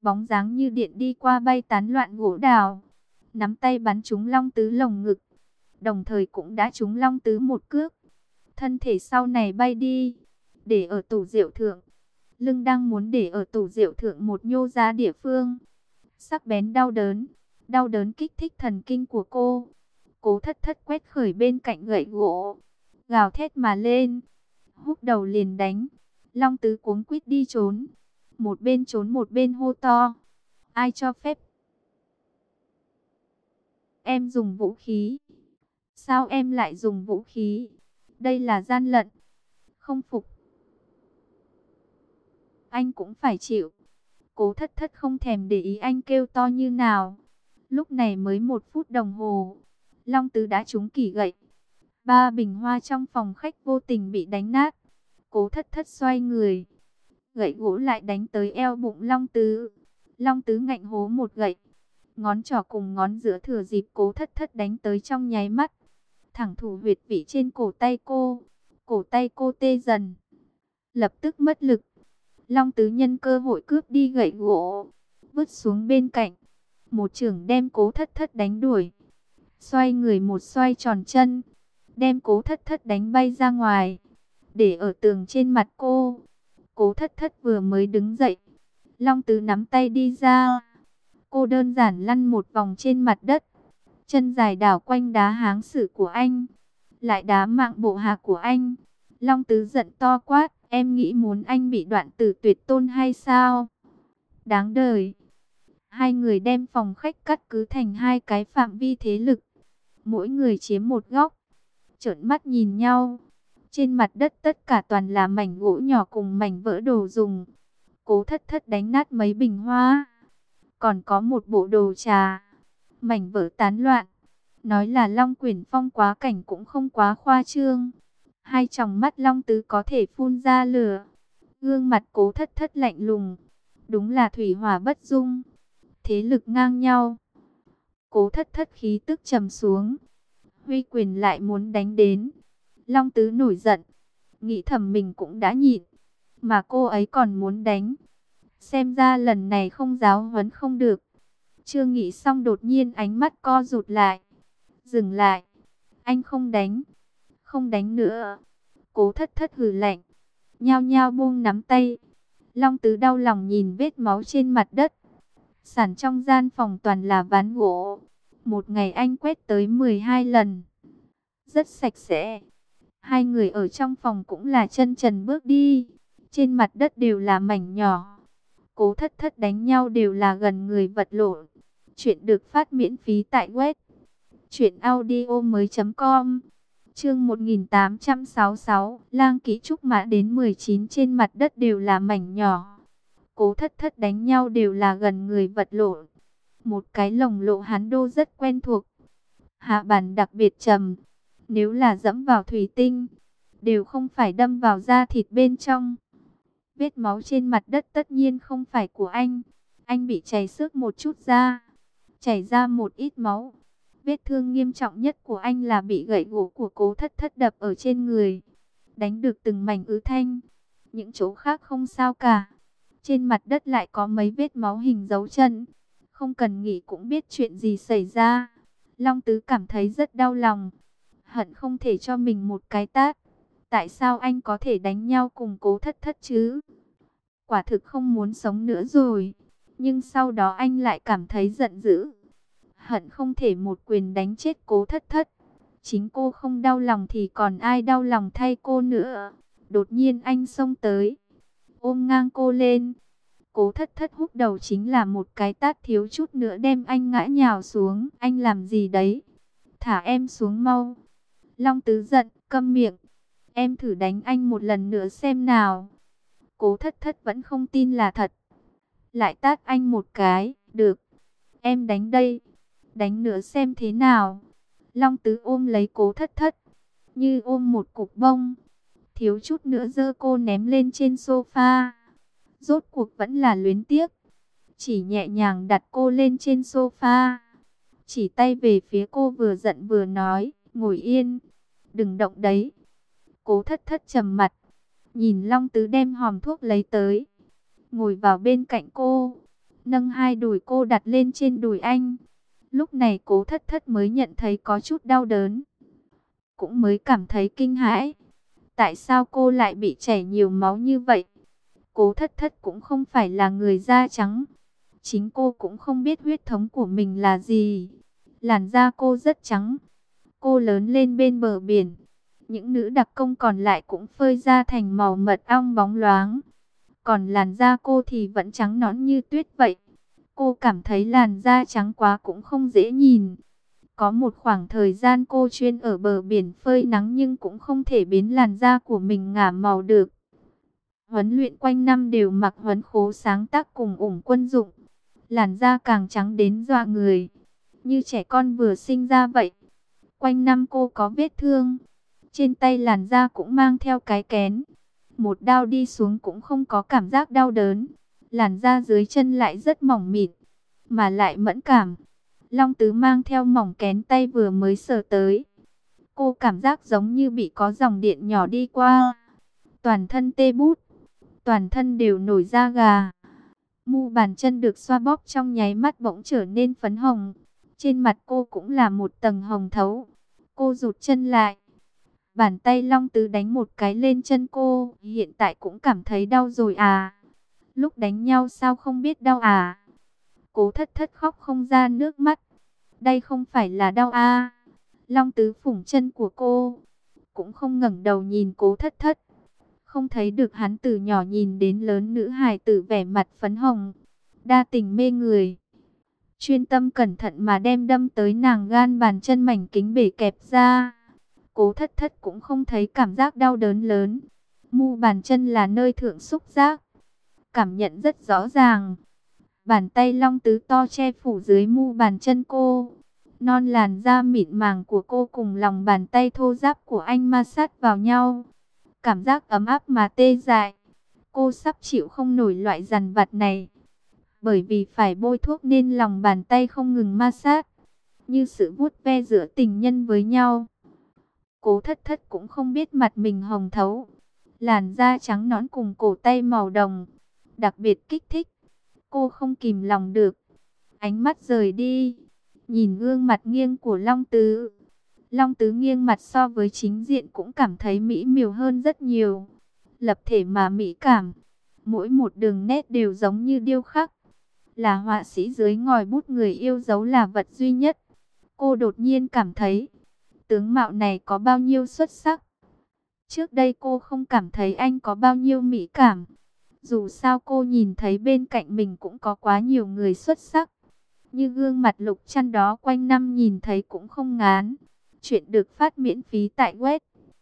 bóng dáng như điện đi qua bay tán loạn gỗ đào, nắm tay bắn trúng Long Tứ lồng ngực, đồng thời cũng đã trúng Long Tứ một cước. Thân thể sau này bay đi, để ở tủ rượu thượng. Lưng đang muốn để ở tủ rượu thượng một nhô ra địa phương. Sắc bén đau đớn kích thích thần kinh của cô. Cố Thất Thất quét khởi bên cạnh gậy gỗ, gào thét mà lên, húc đầu liền đánh. Long Tứ cuống quýt đi trốn, một bên trốn một bên hô to: ai cho phép em dùng vũ khí? Sao em lại dùng vũ khí? Đây là gian lận. Không phục, anh cũng phải chịu. Cố Thất Thất không thèm để ý anh kêu to như nào. Lúc này mới 1 phút đồng hồ, Long Tứ đã trúng kỷ gậy. 3 bình hoa trong phòng khách vô tình bị đánh nát. Cố Thất Thất xoay người, gậy gỗ lại đánh tới eo bụng Long Tứ. Long Tứ ngạnh hố một gậy, ngón trỏ cùng ngón giữa thừa dịp Cố Thất Thất đánh tới trong nháy mắt, thẳng thủ huyệt vị trên cổ tay cô. Cổ tay cô tê dần, lập tức mất lực. Long Tứ nhân cơ hội cướp đi gậy gỗ, vứt xuống bên cạnh, một chưởng đem Cố Thất Thất đánh đuổi. Xoay người một xoay tròn chân, đem Cố Thất Thất đánh bay ra ngoài, để ở tường trên mặt cô. Cố Thất Thất vừa mới đứng dậy, Long Tứ nắm tay đi ra. Cô đơn giản lăn một vòng trên mặt đất, chân dài đảo quanh đá háng sử của anh, lại đá mạng bộ hạ của anh. Long Tứ giận to quát: em nghĩ muốn anh bị đoạn tử tuyệt tôn hay sao? Đáng đời. Hai người đem phòng khách cắt cứ thành 2 cái phạm vi thế lực, mỗi người chiếm một góc, trợn mắt nhìn nhau. Trên mặt đất tất cả toàn là mảnh gỗ nhỏ cùng mảnh vỡ đồ dùng. Cố Thất Thất đánh nát mấy bình hoa, còn có một bộ đồ trà, mảnh vỡ tán loạn. Nói là Long Quyển Phong quá cảnh cũng không quá khoa trương. Hai tròng mắt Long Tứ có thể phun ra lửa. Gương mặt Cố Thất Thất lạnh lùng, đúng là thủy hỏa bất dung, thế lực ngang nhau. Cố Thất Thất khí tức trầm xuống, huy quyền lại muốn đánh đến. Long Tứ nổi giận, nghĩ thầm mình cũng đã nhịn, mà cô ấy còn muốn đánh. Xem ra lần này không giáo huấn không được. Chưa nghĩ xong đột nhiên ánh mắt co rụt lại. Dừng lại. Anh không đánh. Không đánh nữa. Cố Thất Thất hừ lạnh, nhao nhao buông nắm tay. Long Tứ đau lòng nhìn vết máu trên mặt đất. Sàn trong gian phòng toàn là ván gỗ. Một ngày anh quét tới 12 lần. Rất sạch sẽ. Hai người ở trong phòng cũng là chân trần bước đi. Trên mặt đất đều là mảnh nhỏ. Cố Thất Thất đánh nhau đều là gần người vật lộn. Chuyện được phát miễn phí tại web truyệnaudiomoi.com. Chương 1866, Lang Ký Trúc Mã đến 19. Trên mặt đất đều là mảnh nhỏ. Cố Thất Thất đánh nhau đều là gần người vật lộn. Một cái lồng lộ hán đô rất quen thuộc. Hạ bản đặc biệt trầm. Nếu là dẫm vào thủy tinh, đều không phải đâm vào da thịt bên trong. Vết máu trên mặt đất tất nhiên không phải của anh. Anh bị chảy xước một chút da, chảy ra một ít máu. Vết thương nghiêm trọng nhất của anh là bị gậy gỗ của Cố Thất Thất đập ở trên người, đánh được từng mảnh ứ thanh. Những chỗ khác không sao cả. Trên mặt đất lại có mấy vết máu hình dấu chân. Không cần nghĩ cũng biết chuyện gì xảy ra. Long Tứ cảm thấy rất đau lòng, hận không thể cho mình một cái tát. Tại sao anh có thể đánh nhau cùng Cố Thất Thất chứ? Quả thực không muốn sống nữa rồi. Nhưng sau đó anh lại cảm thấy giận dữ, hận không thể một quyền đánh chết Cố Thất Thất. Chính cô không đau lòng thì còn ai đau lòng thay cô nữa. Đột nhiên anh xông tới, ôm ngang cô lên. Cố Thất Thất húc đầu chính là một cái tát thiếu chút nữa đem anh ngã nhào xuống. Anh làm gì đấy? Thả em xuống mau. Long Tứ giận, câm miệng. Em thử đánh anh một lần nữa xem nào. Cố Thất Thất vẫn không tin là thật, lại tát anh một cái. Được, em đánh đây, đánh nữa xem thế nào. Long Tứ ôm lấy Cố Thất Thất như ôm một cục bông, thiếu chút nữa giơ cô ném lên trên sofa. Rốt cuộc vẫn là luyến tiếc, chỉ nhẹ nhàng đặt cô lên trên sofa, chỉ tay về phía cô, vừa giận vừa nói: ngồi yên, đừng động đấy. Cố Thất Thất trầm mặt, nhìn Long Tứ đem hòm thuốc lấy tới, ngồi vào bên cạnh cô. nâng hai đùi cô đặt lên trên đùi anh. Lúc này Cố Thất Thất mới nhận thấy có chút đau đớn, cũng mới cảm thấy kinh hãi. Tại sao cô lại bị chảy nhiều máu như vậy? Cố Thất Thất cũng không phải là người da trắng. Chính cô cũng không biết huyết thống của mình là gì. Làn da cô rất trắng. Cô lớn lên bên bờ biển. Những nữ đặc công còn lại cũng phơi da thành màu mật ong bóng loáng. Còn làn da cô thì vẫn trắng nõn như tuyết vậy. Cô cảm thấy làn da trắng quá cũng không dễ nhìn. Có một khoảng thời gian cô chuyên ở bờ biển phơi nắng nhưng cũng không thể biến làn da của mình ngả màu được. Huấn luyện quanh năm đều mặc huấn khố sáng tác cùng ủng quân dụng. Làn da càng trắng đến dọa người, như trẻ con vừa sinh ra vậy. Quanh năm cô có vết thương. Trên tay làn da cũng mang theo cái kén. Một đao đi xuống cũng không có cảm giác đau đớn. Làn da dưới chân lại rất mỏng mịn, mà lại mẫn cảm. Long Tứ mang theo mỏng kén tay vừa mới sờ tới. Cô cảm giác giống như bị có dòng điện nhỏ đi qua. Toàn thân tê bút, toàn thân đều nổi da gà. Mu bàn chân được xoa bóp trong nháy mắt bỗng trở nên phấn hồng. Trên mặt cô cũng là một tầng hồng thấu. Cô rụt chân lại. Bàn tay Long Tứ đánh một cái lên chân cô. Hiện tại cũng cảm thấy đau rồi à? Lúc đánh nhau sao không biết đau à? Cố Thất Thất khóc không ra nước mắt. Đây không phải là đau à? Long Tứ phủng chân của cô, cũng không ngẩng đầu nhìn Cố Thất Thất. Không thấy được hắn từ nhỏ nhìn đến lớn nữ hài tử vẻ mặt phấn hồng, đa tình mê người. Chuyên tâm cẩn thận mà đem đâm tới nàng gan bàn chân mảnh kính bể kẹp ra. Cố Thất Thất cũng không thấy cảm giác đau đớn lớn. Mu bàn chân là nơi thượng xúc giác, cảm nhận rất rõ ràng. Bàn tay Long Tứ to che phủ dưới mu bàn chân cô. Non làn da mịn màng của cô cùng lòng bàn tay thô ráp của anh ma sát vào nhau. Cảm giác ấm áp mà tê dại. Cô sắp chịu không nổi loại dằn vặt này. Bởi vì phải bôi thuốc nên lòng bàn tay không ngừng ma sát, như sự vuốt ve giữa tình nhân với nhau. Cố Thất Thất cũng không biết mặt mình hồng thấu. Làn da trắng nõn cùng cổ tay màu đồng, đặc biệt kích thích. Cô không kìm lòng được. Ánh mắt rời đi, nhìn gương mặt nghiêng của Long Tứ. Long Tứ nghiêng mặt so với chính diện cũng cảm thấy mỹ miều hơn rất nhiều. Lập thể mà mỹ cảm, mỗi một đường nét đều giống như điêu khắc. Là họa sĩ dưới ngòi bút người yêu dấu là vật duy nhất. Cô đột nhiên cảm thấy, tướng mạo này có bao nhiêu xuất sắc. Trước đây cô không cảm thấy anh có bao nhiêu mỹ cảm. Dù sao cô nhìn thấy bên cạnh mình cũng có quá nhiều người xuất sắc. Như gương mặt Lục Trăn đó quanh năm nhìn thấy cũng không ngán. Chuyện được phát miễn phí tại web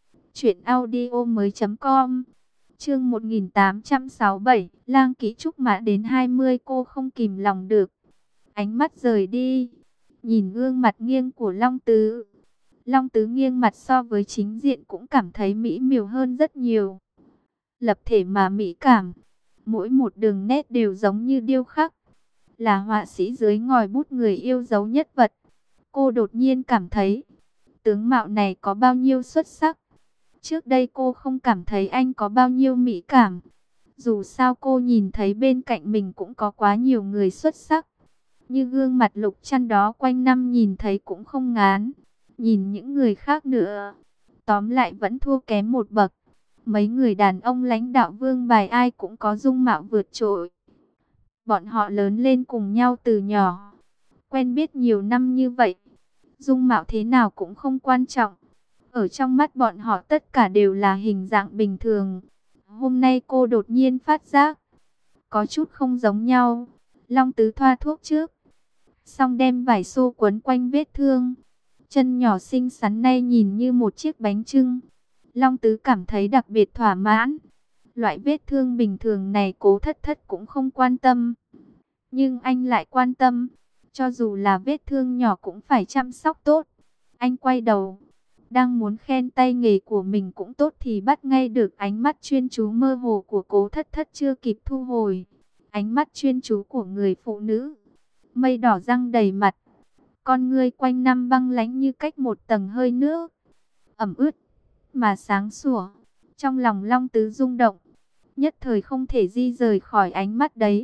truyệnaudiomoi.com. Chương 1867, Lang Ký Trúc Mã đến 20. Cô không kìm lòng được, ánh mắt rời đi, nhìn gương mặt nghiêng của Long Tứ. Long Tứ nghiêng mặt so với chính diện cũng cảm thấy mỹ miều hơn rất nhiều. Lập thể mà mỹ cảm, mỗi một đường nét đều giống như điêu khắc. Là họa sĩ dưới ngòi bút người yêu dấu nhất vật. Cô đột nhiên cảm thấy, tướng mạo này có bao nhiêu xuất sắc. Trước đây cô không cảm thấy anh có bao nhiêu mỹ cảm. Dù sao cô nhìn thấy bên cạnh mình cũng có quá nhiều người xuất sắc. Như gương mặt Lục Trăn đó quanh năm nhìn thấy cũng không ngán. Nhìn những người khác nữa, tóm lại vẫn thua kém một bậc. Mấy người đàn ông lãnh đạo vương bài ai cũng có dung mạo vượt trội. Bọn họ lớn lên cùng nhau từ nhỏ, quen biết nhiều năm như vậy. Dung mạo thế nào cũng không quan trọng. Ở trong mắt bọn họ tất cả đều là hình dạng bình thường. Hôm nay cô đột nhiên phát giác, có chút không giống nhau. Long Tứ thoa thuốc trước, xong đem vải xô quấn quanh vết thương. Chân nhỏ xinh xắn nay nhìn như một chiếc bánh chưng. Long Tứ cảm thấy đặc biệt thỏa mãn. Loại vết thương bình thường này Cố Thất Thất cũng không quan tâm. Nhưng anh lại quan tâm. Cho dù là vết thương nhỏ cũng phải chăm sóc tốt. Anh quay đầu, đang muốn khen tay nghề của mình cũng tốt thì bắt ngay được ánh mắt chuyên chú mơ hồ của Cố Thất Thất chưa kịp thu hồi. Ánh mắt chuyên chú của người phụ nữ. Mây đỏ răng đầy mặt. Con ngươi quanh năm băng lãnh như cách một tầng hơi nước. Ẩm ướt mà sáng sủa. Trong lòng Long Tứ rung động, nhất thời không thể di rời khỏi ánh mắt đấy.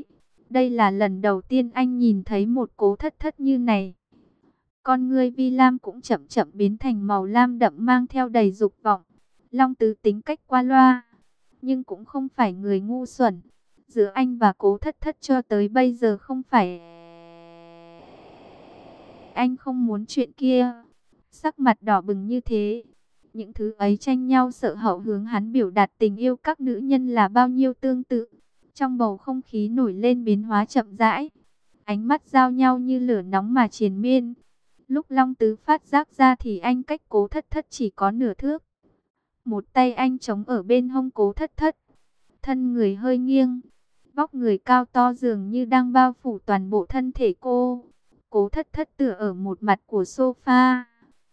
Đây là lần đầu tiên anh nhìn thấy một Cố Thất Thất như này. Con ngươi Vi Lam cũng chậm chậm biến thành màu lam đậm mang theo đầy dục vọng. Long Tứ tính cách qua loa, nhưng cũng không phải người ngu xuẩn. Giữa anh và Cố Thất Thất cho tới bây giờ không phải... Anh không muốn chuyện kia. Sắc mặt đỏ bừng như thế. Những thứ ấy tranh nhau sợ hậu hướng hắn biểu đạt tình yêu các nữ nhân là bao nhiêu tương tự. Trong bầu không khí nổi lên biến hóa chậm rãi. Ánh mắt giao nhau như lửa nóng mà triền miên. Lúc Long Tứ phát giác ra thì anh cách Cố Thất Thất chỉ có nửa thước. Một tay anh chống ở bên hông Cố Thất Thất. Thân người hơi nghiêng. Vóc người cao to dường như đang bao phủ toàn bộ thân thể cô. Cố Thất Thất tựa ở một mặt của sofa.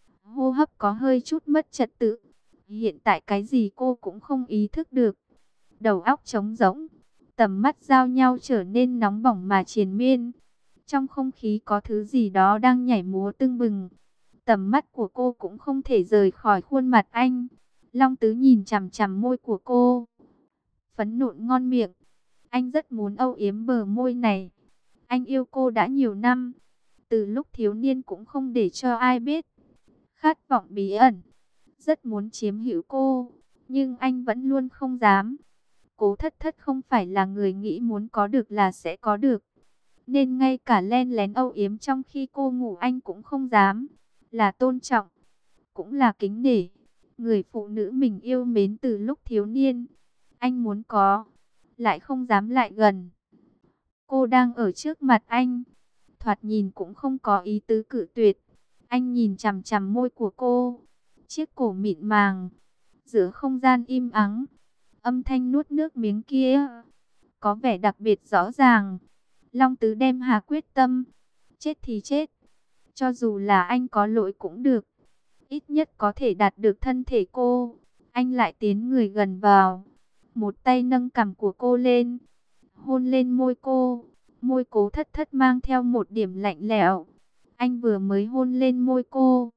Hô hấp có hơi chút mất trật tự. Hiện tại cái gì cô cũng không ý thức được. Đầu óc trống rỗng. Tầm mắt giao nhau trở nên nóng bỏng mà triền miên. Trong không khí có thứ gì đó đang nhảy múa tưng bừng. Tầm mắt của cô cũng không thể rời khỏi khuôn mặt anh. Long Tứ nhìn chằm chằm môi của cô. Phấn nộn ngon miệng. Anh rất muốn âu yếm bờ môi này. Anh yêu cô đã nhiều năm. Từ lúc thiếu niên cũng không để cho ai biết. Khát vọng bí ẩn. Rất muốn chiếm hữu cô. Nhưng anh vẫn luôn không dám. Cố Thất Thất không phải là người nghĩ muốn có được là sẽ có được. Nên ngay cả len lén âu yếm trong khi cô ngủ anh cũng không dám. Là tôn trọng. Cũng là kính nể. Người phụ nữ mình yêu mến từ lúc thiếu niên. Anh muốn có. Lại không dám lại gần. Cô đang ở trước mặt anh. Thoạt nhìn cũng không có ý tứ cự tuyệt. Anh nhìn chằm chằm môi của cô. Chiếc cổ mịn màng. Giữa không gian im ắng. Âm thanh nuốt nước miếng kia có vẻ đặc biệt rõ ràng. Long Tứ đem hà quyết tâm. Chết thì chết. Cho dù là anh có lỗi cũng được. Ít nhất có thể đạt được thân thể cô. Anh lại tiến người gần vào. Một tay nâng cằm của cô lên. Hôn lên môi cô. Môi Cố Thất Thất mang theo một điểm lạnh lẽo. Anh vừa mới hôn lên môi cô.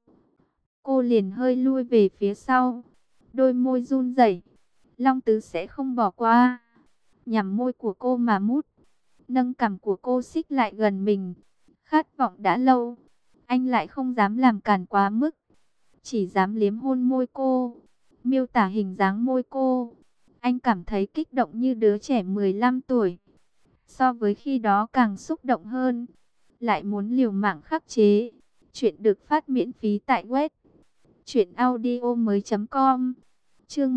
Cô liền hơi lui về phía sau. Đôi môi run rẩy. Long Tứ sẽ không bỏ qua. Nhằm môi của cô mà mút. Nâng cằm của cô xích lại gần mình. Khát vọng đã lâu. Anh lại không dám làm cản quá mức. Chỉ dám liếm hôn môi cô. Miêu tả hình dáng môi cô. Anh cảm thấy kích động như đứa trẻ 15 tuổi. So với khi đó càng xúc động hơn. Lại muốn liều mạng khắc chế. Chuyện được phát miễn phí tại web truyệnaudiomoi.com. Chương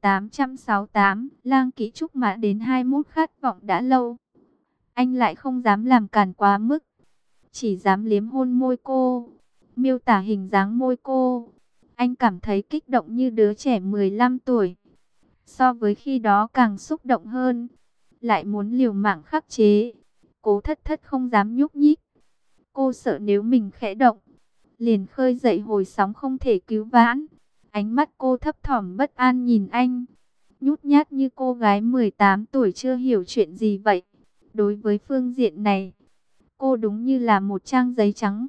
1868, Lang Ký Trúc Mã đến 21 khát vọng đã lâu. Anh lại không dám làm càn quá mức. Chỉ dám liếm hôn môi cô. Miêu tả hình dáng môi cô. Anh cảm thấy kích động như đứa trẻ 15 tuổi. So với khi đó càng xúc động hơn. Lại muốn liều mạng khắc chế. Cố Thất Thất không dám nhúc nhích. Cô sợ nếu mình khẽ động, liền khơi dậy hồi sóng không thể cứu vãn. Ánh mắt cô thấp thỏm bất an nhìn anh. Nhút nhát như cô gái 18 tuổi chưa hiểu chuyện gì vậy. Đối với phương diện này, cô đúng như là một trang giấy trắng.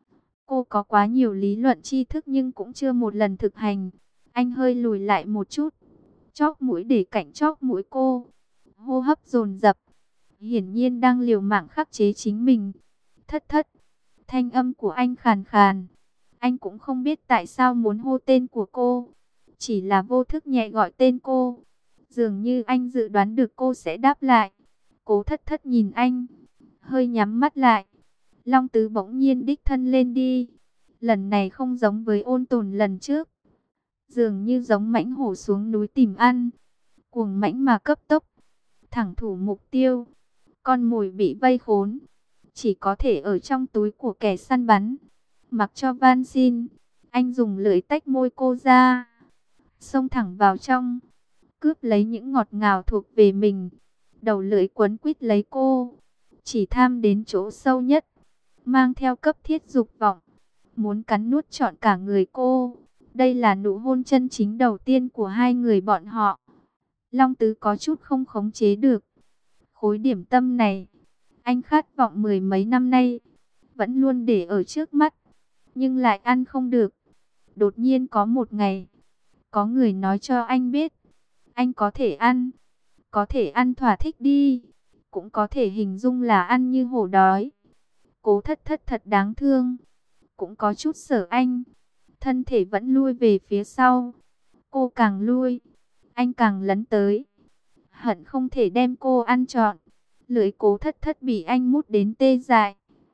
Cô có quá nhiều lý luận tri thức nhưng cũng chưa một lần thực hành. Anh hơi lùi lại một chút. Chóp mũi để cạnh chóp mũi cô. Hô hấp dồn dập. Hiển nhiên đang liều mạng khắc chế chính mình. Thất Thất. Thanh âm của anh khàn khàn. Anh cũng không biết tại sao muốn hô tên của cô. Chỉ là vô thức nhẹ gọi tên cô. Dường như anh dự đoán được cô sẽ đáp lại. Cố Thất Thất nhìn anh. Hơi nhắm mắt lại. Long Tứ bỗng nhiên đích thân lên đi. Lần này không giống với Ôn Tồn lần trước. Dường như giống mãnh hổ xuống núi tìm ăn. Cuồng mãnh mà cấp tốc. Thẳng thủ mục tiêu. Con mồi bị vây khốn. Chỉ có thể ở trong túi của kẻ săn bắn. Mặc cho van xin. Anh dùng lưỡi tách môi cô ra. Xông thẳng vào trong. Cướp lấy những ngọt ngào thuộc về mình. Đầu lưỡi quấn quýt lấy cô. Chỉ tham đến chỗ sâu nhất. Mang theo cấp thiết dục vọng. Muốn cắn nuốt trọn cả người cô. Đây là nụ hôn chân chính đầu tiên của hai người bọn họ. Long Tứ có chút không khống chế được. Khối điểm tâm này, anh khát vọng mười mấy năm nay, vẫn luôn để ở trước mắt, nhưng lại ăn không được. Đột nhiên có một ngày, có người nói cho anh biết, anh có thể ăn thỏa thích đi, cũng có thể hình dung là ăn như hổ đói. Cố Thất Thất thật đáng thương, cũng có chút sợ anh, thân thể vẫn lui về phía sau. Cô càng lui, anh càng lấn tới, hận không thể đem cô ăn trọn. Lưỡi Cố Thất Thất bị anh mút đến tê dại.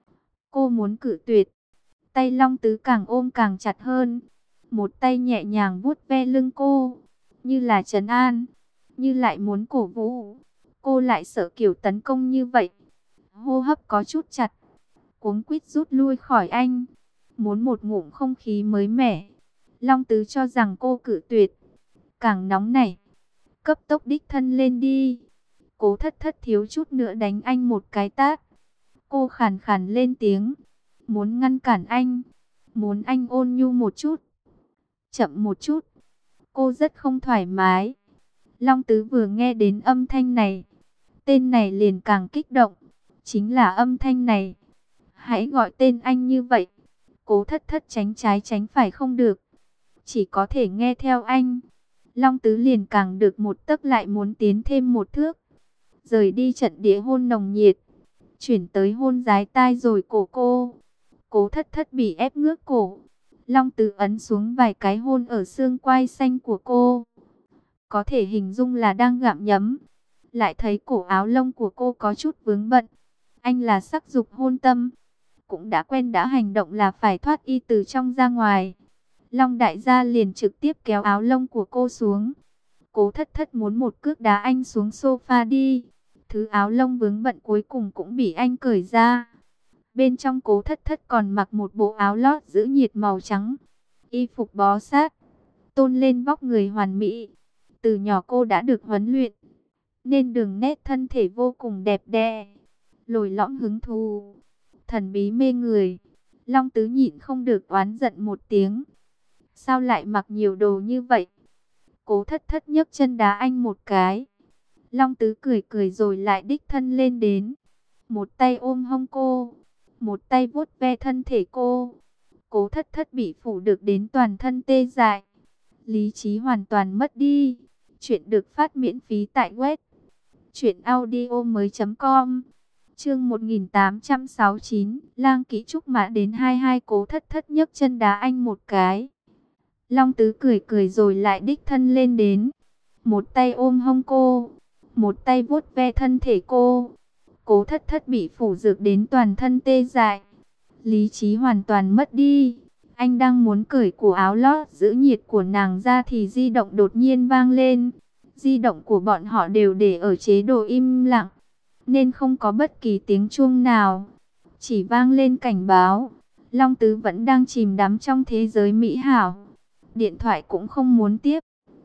Cô muốn cự tuyệt, tay Long Tứ càng ôm càng chặt hơn. Một tay nhẹ nhàng vuốt ve lưng cô, như là trấn an, như lại muốn cổ vũ. Cô lại sợ kiểu tấn công như vậy, hô hấp có chút chặt, cuống quýt rút lui khỏi anh, muốn một ngụm không khí mới mẻ. Long Tứ cho rằng cô cự tuyệt, càng nóng nảy, cấp tốc đích thân lên đi. Cố Thất Thất thiếu chút nữa đánh anh một cái tát. Cô khàn khàn lên tiếng, muốn ngăn cản anh, muốn anh ôn nhu một chút, chậm một chút. Cô rất không thoải mái. Long Tứ vừa nghe đến âm thanh này, tên này liền càng kích động. Chính là âm thanh này, hãy gọi tên anh như vậy. Cố Thất Thất tránh trái tránh phải không được, chỉ có thể nghe theo anh. Long Tứ liền càng được một tấc lại muốn tiến thêm một thước. Rời đi trận địa hôn nồng nhiệt, chuyển tới hôn dái tai rồi cổ cô. Cố Thất Thất bị ép ngước cổ. Long Tứ ấn xuống vài cái hôn ở xương quai xanh của cô, có thể hình dung là đang gặm nhấm. Lại thấy cổ áo lông của cô có chút vướng bận. Anh là sắc dục hôn tâm, cũng đã quen đã hành động là phải thoát y từ trong ra ngoài. Long đại gia liền trực tiếp kéo áo lông của cô xuống. Cố Thất Thất muốn một cước đá anh xuống sofa đi. Thứ áo lông vướng bận cuối cùng cũng bị anh cởi ra. Bên trong Cố Thất Thất còn mặc một bộ áo lót giữ nhiệt màu trắng. Y phục bó sát, tôn lên vóc người hoàn mỹ. Từ nhỏ cô đã được huấn luyện, nên đường nét thân thể vô cùng đẹp đẽ, lồi lõm hứng thú, thần bí mê người. Long Tứ nhịn không được oán giận một tiếng. Sao lại mặc nhiều đồ như vậy? Cố Thất Thất nhấc chân đá anh một cái. Long Tứ cười cười rồi lại đích thân lên đến. Một tay ôm hông cô, một tay vuốt ve thân thể cô. Cố Thất Thất bị phủ được đến toàn thân tê dại, lý trí hoàn toàn mất đi. Chuyện được phát miễn phí tại web truyệnaudiomoi.com. Chương 1869, Lang Kỹ Trúc Mã đến 22. Cố Thất Thất nhấc chân đá anh một cái. Long Tứ cười cười rồi lại đích thân lên đến. Một tay ôm hông cô, một tay vuốt ve thân thể cô. Cố Thất Thất bị phủ dược đến toàn thân tê dại, lý trí hoàn toàn mất đi. Anh đang muốn cởi cổ áo lót giữ nhiệt của nàng ra thì di động đột nhiên vang lên. Di động của bọn họ đều để ở chế độ im lặng, nên không có bất kỳ tiếng chuông nào, chỉ vang lên cảnh báo. Long Tứ vẫn đang chìm đắm trong thế giới mỹ hảo, điện thoại cũng không muốn tiếp.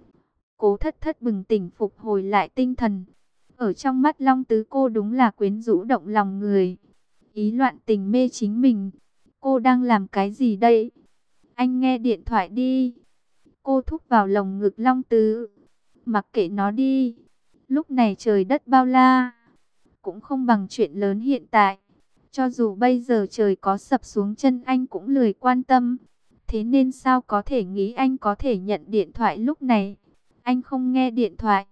Cố Thất Thất bừng tỉnh phục hồi lại tinh thần. Ở trong mắt Long Tứ cô đúng là quyến rũ động lòng người, ý loạn tình mê chính mình. Cô đang làm cái gì đây? Anh nghe điện thoại đi. Cô thúc vào lồng ngực Long Tứ. Mặc kệ nó đi. Lúc này trời đất bao la, cũng không bằng chuyện lớn hiện tại. Cho dù bây giờ trời có sập xuống chân anh cũng lười quan tâm. Thế nên sao có thể nghĩ anh có thể nhận điện thoại lúc này? Anh không nghe điện thoại.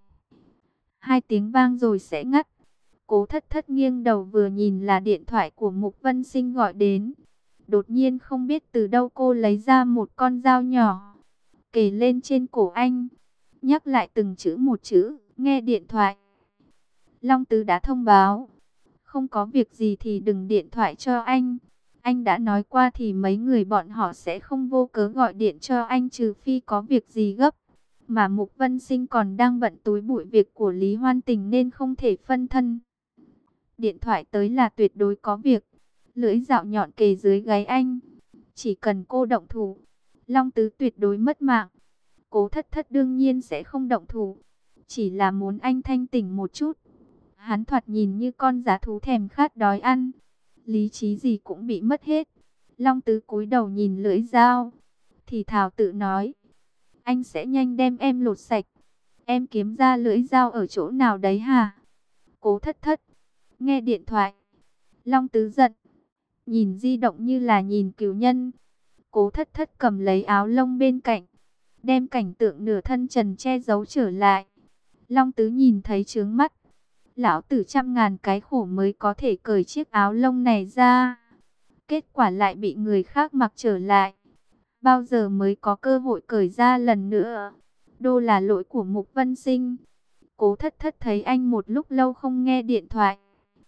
Hai tiếng vang rồi sẽ ngắt. Cố Thất Thất nghiêng đầu vừa nhìn là điện thoại của Mục Vân Sinh gọi đến. Đột nhiên không biết từ đâu cô lấy ra một con dao nhỏ, kề lên trên cổ anh, nhắc lại từng chữ một chữ, nghe điện thoại. Long Tứ đã thông báo, không có việc gì thì đừng điện thoại cho anh. Anh đã nói qua thì mấy người bọn họ sẽ không vô cớ gọi điện cho anh trừ phi có việc gì gấp. Mà Mục Vân Sinh còn đang bận túi bụi việc của Lý Hoan Tình nên không thể phân thân. Điện thoại tới là tuyệt đối có việc. Lưỡi dạo nhọn kề dưới gáy anh. Chỉ cần cô động thủ, Long Tứ tuyệt đối mất mạng. Cố Thất Thất đương nhiên sẽ không động thủ, chỉ là muốn anh thanh tỉnh một chút. Hắn thoạt nhìn như con dã thú thèm khát đói ăn, lý trí gì cũng bị mất hết. Long Tứ cúi đầu nhìn lưỡi dao, thì thào tự nói, anh sẽ nhanh đem em lột sạch. Em kiếm ra lưỡi dao ở chỗ nào đấy hả? Cố Thất Thất nghe điện thoại. Long Tứ giận, nhìn di động như là nhìn cừu nhân. Cố Thất Thất cầm lấy áo lông bên cạnh, đem cảnh tượng nửa thân trần che giấu trở lại. Long Tứ nhìn thấy chướng mắt, Lão tử trăm ngàn cái khổ mới có thể cởi chiếc áo lông này ra. Kết quả lại bị người khác mặc trở lại. Bao giờ mới có cơ hội cởi ra lần nữa? Đô là lỗi của Mục Vân Sinh. Cố Thất Thất thấy anh một lúc lâu không nghe điện thoại.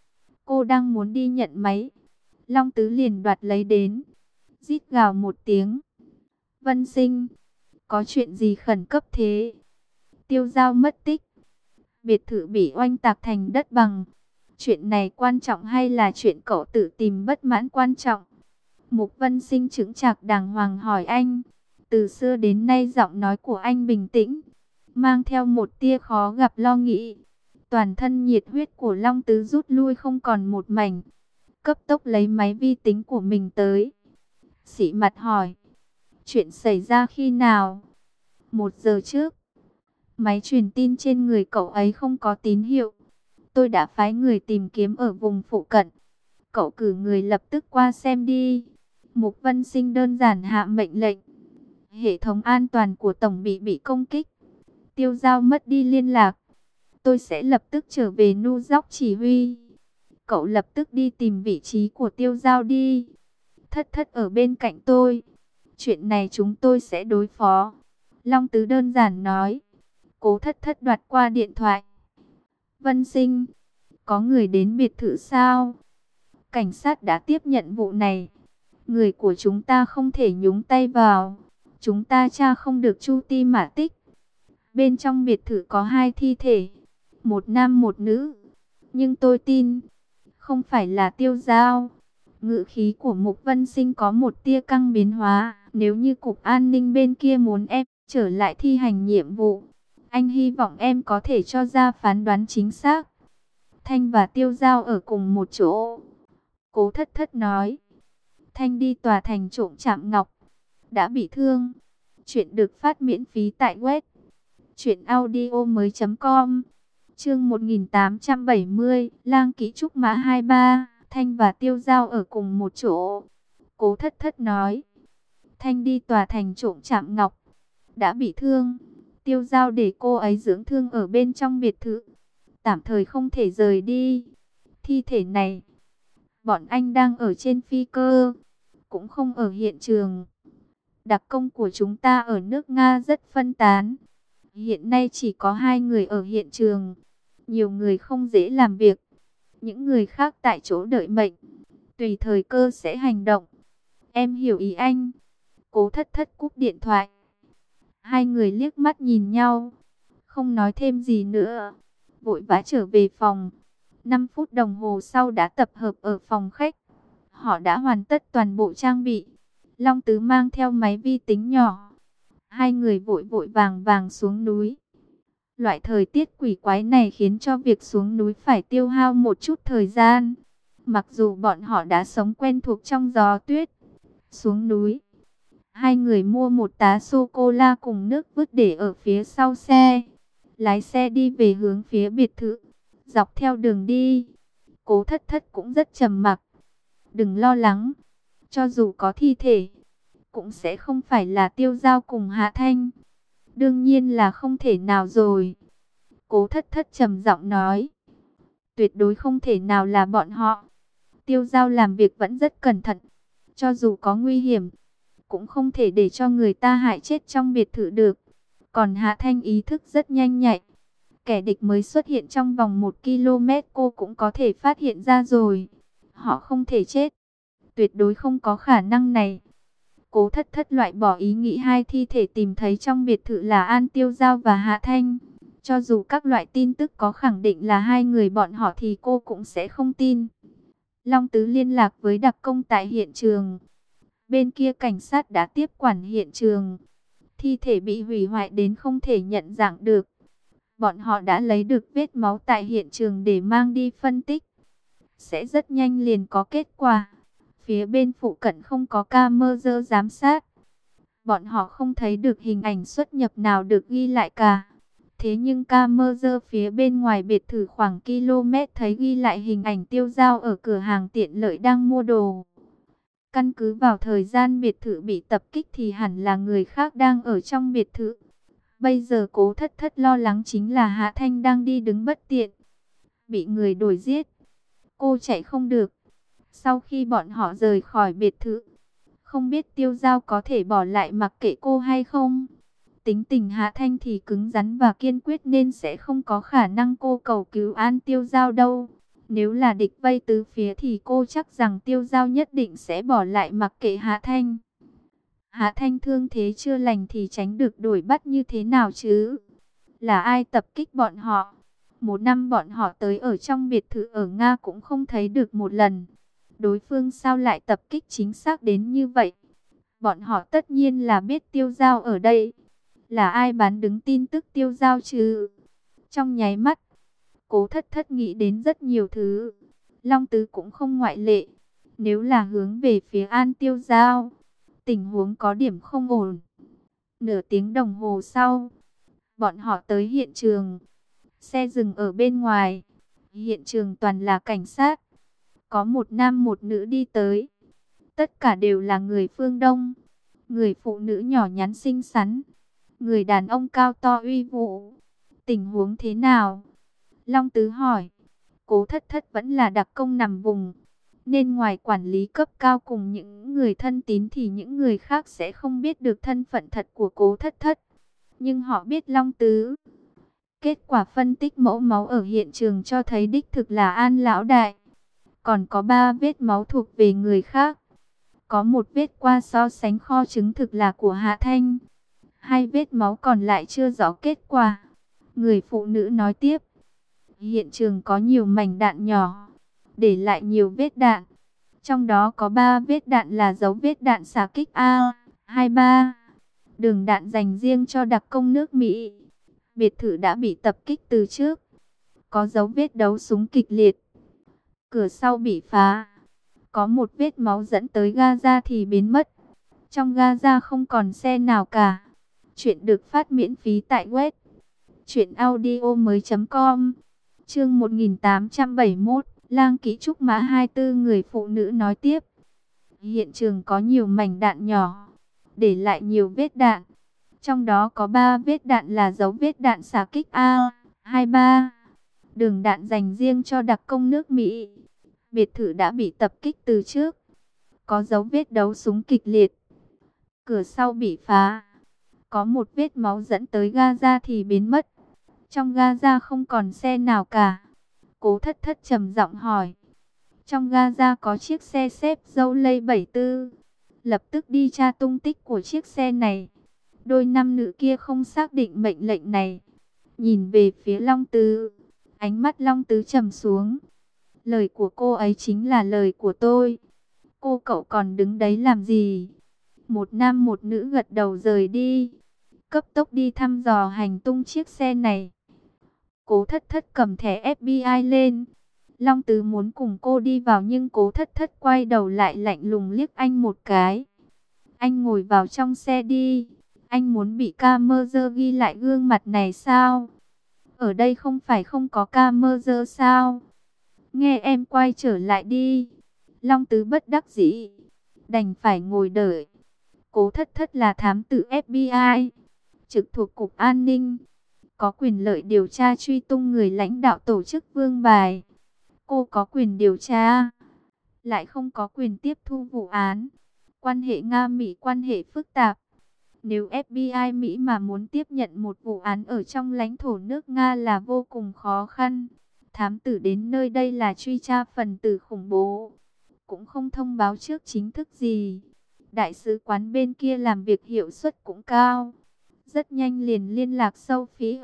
Cô đang muốn đi nhận máy. Long Tứ liền đoạt lấy đến. Rít gào một tiếng. Vân Sinh, có chuyện gì khẩn cấp thế? Tiêu Giao mất tích. Biệt thự bị oanh tạc thành đất bằng. Chuyện này quan trọng hay là chuyện cậu tự tìm bất mãn quan trọng? Mục Vân Sinh chững chạc đàng hoàng hỏi anh. Từ xưa đến nay giọng nói của anh bình tĩnh, mang theo một tia khó gặp lo nghĩ. Toàn thân nhiệt huyết của Long Tứ rút lui không còn một mảnh. Cấp tốc lấy máy vi tính của mình tới. Sỉ mặt hỏi. Chuyện xảy ra khi nào? 1 giờ trước. Máy truyền tin trên người cậu ấy không có tín hiệu. Tôi đã phái người tìm kiếm ở vùng phụ cận. Cậu cử người lập tức qua xem đi. Mục Vân Sinh đơn giản hạ mệnh lệnh. Hệ thống an toàn của tổng bị công kích. Tiêu Giao mất đi liên lạc. Tôi sẽ lập tức trở về New York chỉ huy. Cậu lập tức đi tìm vị trí của Tiêu Giao đi. Thất Thất ở bên cạnh tôi. Chuyện này chúng tôi sẽ đối phó. Long Tứ đơn giản nói. Cố Thất Thất đoạt qua điện thoại. Vân Sinh, có người đến biệt thự sao? Cảnh sát đã tiếp nhận vụ này. Người của chúng ta không thể nhúng tay vào. Chúng ta tra không được chu ti mã tích. Bên trong biệt thự có 2 thi thể. Một nam một nữ. Nhưng tôi tin, không phải là Tiêu Giao. Ngữ khí của Mục Vân Sinh có một tia căng biến hóa. Nếu như cục an ninh bên kia muốn em trở lại thi hành nhiệm vụ, anh hy vọng em có thể cho ra phán đoán chính xác. Thanh và Tiêu Giao ở cùng một chỗ. Cố Thất Thất nói. Thanh đi tòa thành trộm chạm ngọc. Đã bị thương. Chuyện được phát miễn phí tại web truyệnaudiomoi.com. Chương 1870, Lang Ký Trúc Mã 23, Thanh và Tiêu Giao ở cùng một chỗ. Cố Thất Thất nói. Thanh đi tòa thành trộm chạm ngọc. Đã bị thương. Tiêu Giao để cô ấy dưỡng thương ở bên trong biệt thự. Tạm thời không thể rời đi. Thi thể này, bọn anh đang ở trên phi cơ, cũng không ở hiện trường. Đặc công của chúng ta ở nước Nga rất phân tán. Hiện nay chỉ có 2 người ở hiện trường. Nhiều người không dễ làm việc. Những người khác tại chỗ đợi mệnh. Tùy thời cơ sẽ hành động. Em hiểu ý anh. Cố Thất Thất cúp điện thoại. 2 người liếc mắt nhìn nhau. Không nói thêm gì nữa. Vội vã trở về phòng. 5 phút đồng hồ sau đã tập hợp ở phòng khách. Họ đã hoàn tất toàn bộ trang bị. Long Tứ mang theo máy vi tính nhỏ. 2 người vội vội vàng vàng xuống núi. Loại thời tiết quỷ quái này khiến cho việc xuống núi phải tiêu hao một chút thời gian. Mặc dù bọn họ đã sống quen thuộc trong gió tuyết. Xuống núi, 2 người mua một tá sô-cô-la cùng nước vứt để ở phía sau xe. Lái xe đi về hướng phía biệt thự. Dọc theo đường đi, Cố Thất Thất cũng rất trầm mặc. Đừng lo lắng. Cho dù có thi thể, cũng sẽ không phải là Tiêu Giao cùng Hạ Thanh. Đương nhiên là không thể nào rồi. Cố Thất Thất trầm giọng nói. Tuyệt đối không thể nào là bọn họ. Tiêu Giao làm việc vẫn rất cẩn thận. Cho dù có nguy hiểm, cũng không thể để cho người ta hại chết trong biệt thự được. Còn Hạ Thanh ý thức rất nhanh nhạy. Kẻ địch mới xuất hiện trong vòng 1 km cô cũng có thể phát hiện ra rồi. Họ không thể chết. Tuyệt đối không có khả năng này. Cố Thất Thất loại bỏ ý nghĩ 2 thi thể tìm thấy trong biệt thự là An Tiêu Giao và Hạ Thanh. Cho dù các loại tin tức có khẳng định là 2 người bọn họ thì cô cũng sẽ không tin. Long Tứ liên lạc với đặc công tại hiện trường. Bên kia cảnh sát đã tiếp quản hiện trường. Thi thể bị hủy hoại đến không thể nhận dạng được. Bọn họ đã lấy được vết máu tại hiện trường để mang đi phân tích. Sẽ rất nhanh liền có kết quả. Phía bên phụ cận không có camera giám sát. Bọn họ không thấy được hình ảnh xuất nhập nào được ghi lại cả. Thế nhưng camera phía bên ngoài biệt thự khoảng km thấy ghi lại hình ảnh Tiêu Giao ở cửa hàng tiện lợi đang mua đồ. Căn cứ vào thời gian biệt thự bị tập kích thì hẳn là người khác đang ở trong biệt thự. Bây giờ Cố Thất Thất lo lắng chính là Hạ Thanh đang đi đứng bất tiện. bị người đuổi giết. Cô chạy không được. Sau khi bọn họ rời khỏi biệt thự, không biết Tiêu Dao có thể bỏ lại mặc kệ cô hay không. Tính tình Hạ Thanh thì cứng rắn và kiên quyết nên sẽ không có khả năng cô cầu cứu an Tiêu Dao đâu. Nếu là địch vây tứ phía thì cô chắc rằng Tiêu Dao nhất định sẽ bỏ lại mặc kệ Hạ Thanh. Hạ Thanh thương thế chưa lành thì tránh được đuổi bắt như thế nào chứ? Là ai tập kích bọn họ? Một năm bọn họ tới ở trong biệt thự ở Nga cũng không thấy được một lần. Đối phương sao lại tập kích chính xác đến như vậy? Bọn họ tất nhiên là biết Tiêu Dao ở đây. Là ai bán đứng tin tức Tiêu Dao chứ? Trong nháy mắt, Cố Thất Thất nghĩ đến rất nhiều thứ. Long Tứ cũng không ngoại lệ. Nếu là hướng về phía An Tiêu Dao, tình huống có điểm không ổn. Nửa tiếng đồng hồ sau, bọn họ tới hiện trường. Xe dừng ở bên ngoài. Hiện trường toàn là cảnh sát. Có một nam một nữ đi tới. Tất cả đều là người phương Đông. Người phụ nữ nhỏ nhắn xinh xắn. Người đàn ông cao to uy vũ. Tình huống thế nào? Long Tứ hỏi. Cố Thất Thất vẫn là đặc công nằm vùng, nên ngoài quản lý cấp cao cùng những người thân tín thì những người khác sẽ không biết được thân phận thật của Cố Thất Thất. Nhưng họ biết Long Tứ. Kết quả phân tích mẫu máu ở hiện trường cho thấy đích thực là An Lão Đại. Còn có 3 vết máu thuộc về người khác. Có một vết qua so sánh kho chứng thực là của Hạ Thanh. 2 vết máu còn lại chưa rõ kết quả. Người phụ nữ nói tiếp. Hiện trường có nhiều mảnh đạn nhỏ, để lại nhiều vết đạn. Trong đó có 3 vết đạn là dấu vết đạn xạ kích A-23. Đường đạn dành riêng cho đặc công nước Mỹ. Biệt thự đã bị tập kích từ trước. Có dấu vết đấu súng kịch liệt. Cửa sau bị phá. Có một vết máu dẫn tới Gaza thì biến mất. Trong Gaza không còn xe nào cả. Chuyện được phát miễn phí tại web truyệnaudiomoi.com. Chương 1871, Lang Ký Trúc Mã 24. Người phụ nữ nói tiếp. Hiện trường có nhiều mảnh đạn nhỏ, để lại nhiều vết đạn. Trong đó có 3 vết đạn là dấu vết đạn xạ kích A-23. Đường đạn dành riêng cho đặc công nước Mỹ. Biệt thự đã bị tập kích từ trước. Có dấu vết đấu súng kịch liệt. Cửa sau bị phá. Có một vết máu dẫn tới Gaza thì biến mất. Trong Gaza không còn xe nào cả. Cố Thất Thất trầm giọng hỏi. Trong Gaza có chiếc xe xếp dâu lây 74. Lập tức đi tra tung tích của chiếc xe này. Đôi nam nữ kia không xác định mệnh lệnh này. Nhìn về phía Long Tứ. Ánh mắt Long Tứ trầm xuống. Lời của cô ấy chính là lời của tôi. Cô cậu còn đứng đấy làm gì? Một nam một nữ gật đầu rời đi. Cấp tốc đi thăm dò hành tung chiếc xe này. Cố Thất Thất cầm thẻ FBI lên. Long Tứ muốn cùng cô đi vào nhưng Cố Thất Thất quay đầu lại lạnh lùng liếc anh một cái. Anh ngồi vào trong xe đi. Anh muốn bị camera ghi lại gương mặt này sao? Ở đây không phải không có camera sao? Nghe em quay trở lại đi. Long Tứ bất đắc dĩ, đành phải ngồi đợi. Cố Thất Thất là thám tử FBI, trực thuộc Cục An ninh, có quyền lợi điều tra truy tung người lãnh đạo tổ chức Vương Bài. Cô có quyền điều tra, lại không có quyền tiếp thu vụ án. Quan hệ Nga-Mỹ quan hệ phức tạp. Nếu FBI Mỹ mà muốn tiếp nhận một vụ án ở trong lãnh thổ nước Nga là vô cùng khó khăn. Thám tử đến nơi đây là truy tra phần tử khủng bố, cũng không thông báo trước chính thức gì. Đại sứ quán bên kia làm việc hiệu suất cũng cao. Rất nhanh liền liên lạc Sophie,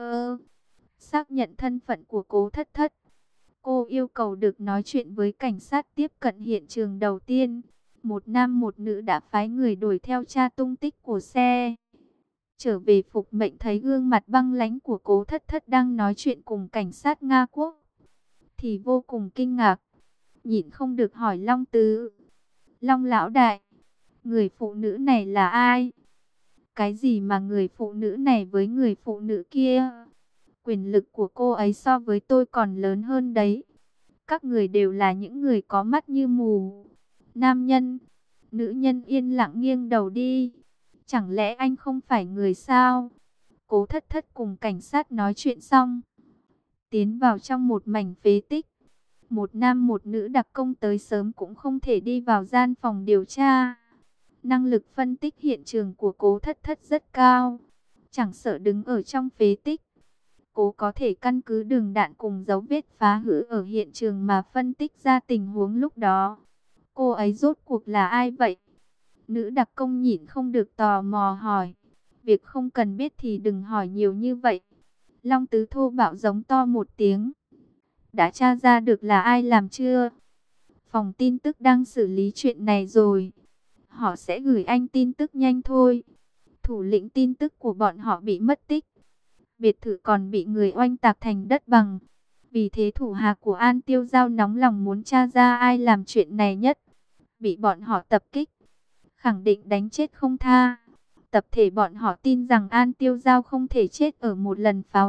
xác nhận thân phận của Cố Thất Thất. Cô yêu cầu được nói chuyện với cảnh sát tiếp cận hiện trường đầu tiên. Một nam một nữ đã phái người đuổi theo tra tung tích của xe. Trở về phục mệnh thấy gương mặt băng lãnh của Cố Thất Thất đang nói chuyện cùng cảnh sát Nga Quốc, thì vô cùng kinh ngạc. Nhịn không được hỏi Long Tứ. Long lão đại, người phụ nữ này là ai? Cái gì mà người phụ nữ này với người phụ nữ kia? Quyền lực của cô ấy so với tôi còn lớn hơn đấy. Các người đều là những người có mắt như mù. Nam nhân, nữ nhân yên lặng nghiêng đầu đi. Chẳng lẽ anh không phải người sao? Cố Thất Thất cùng cảnh sát nói chuyện xong, tiến vào trong một mảnh phế tích. Một nam một nữ đặc công tới sớm cũng không thể đi vào gian phòng điều tra. Năng lực phân tích hiện trường của Cố Thất Thất rất cao. Chẳng sợ đứng ở trong phế tích, Cố có thể căn cứ đường đạn cùng dấu vết phá hư ở hiện trường mà phân tích ra tình huống lúc đó. Cô ấy rốt cuộc là ai vậy? Nữ đặc công nhịn không được tò mò hỏi. Việc không cần biết thì đừng hỏi nhiều như vậy. Long Tứ thô bạo giống to một tiếng. Đã tra ra được là ai làm chưa? Phòng tin tức đang xử lý chuyện này rồi. Họ sẽ gửi anh tin tức nhanh thôi. Thủ lĩnh tin tức của bọn họ bị mất tích. Biệt thự còn bị người oanh tạc thành đất bằng. Vì thế thủ hạ của An Tiêu Giao nóng lòng muốn tra ra ai làm chuyện này nhất. Bị bọn họ tập kích, khẳng định đánh chết không tha. Tập thể bọn họ tin rằng An Tiêu Giao không thể chết ở một lần pháo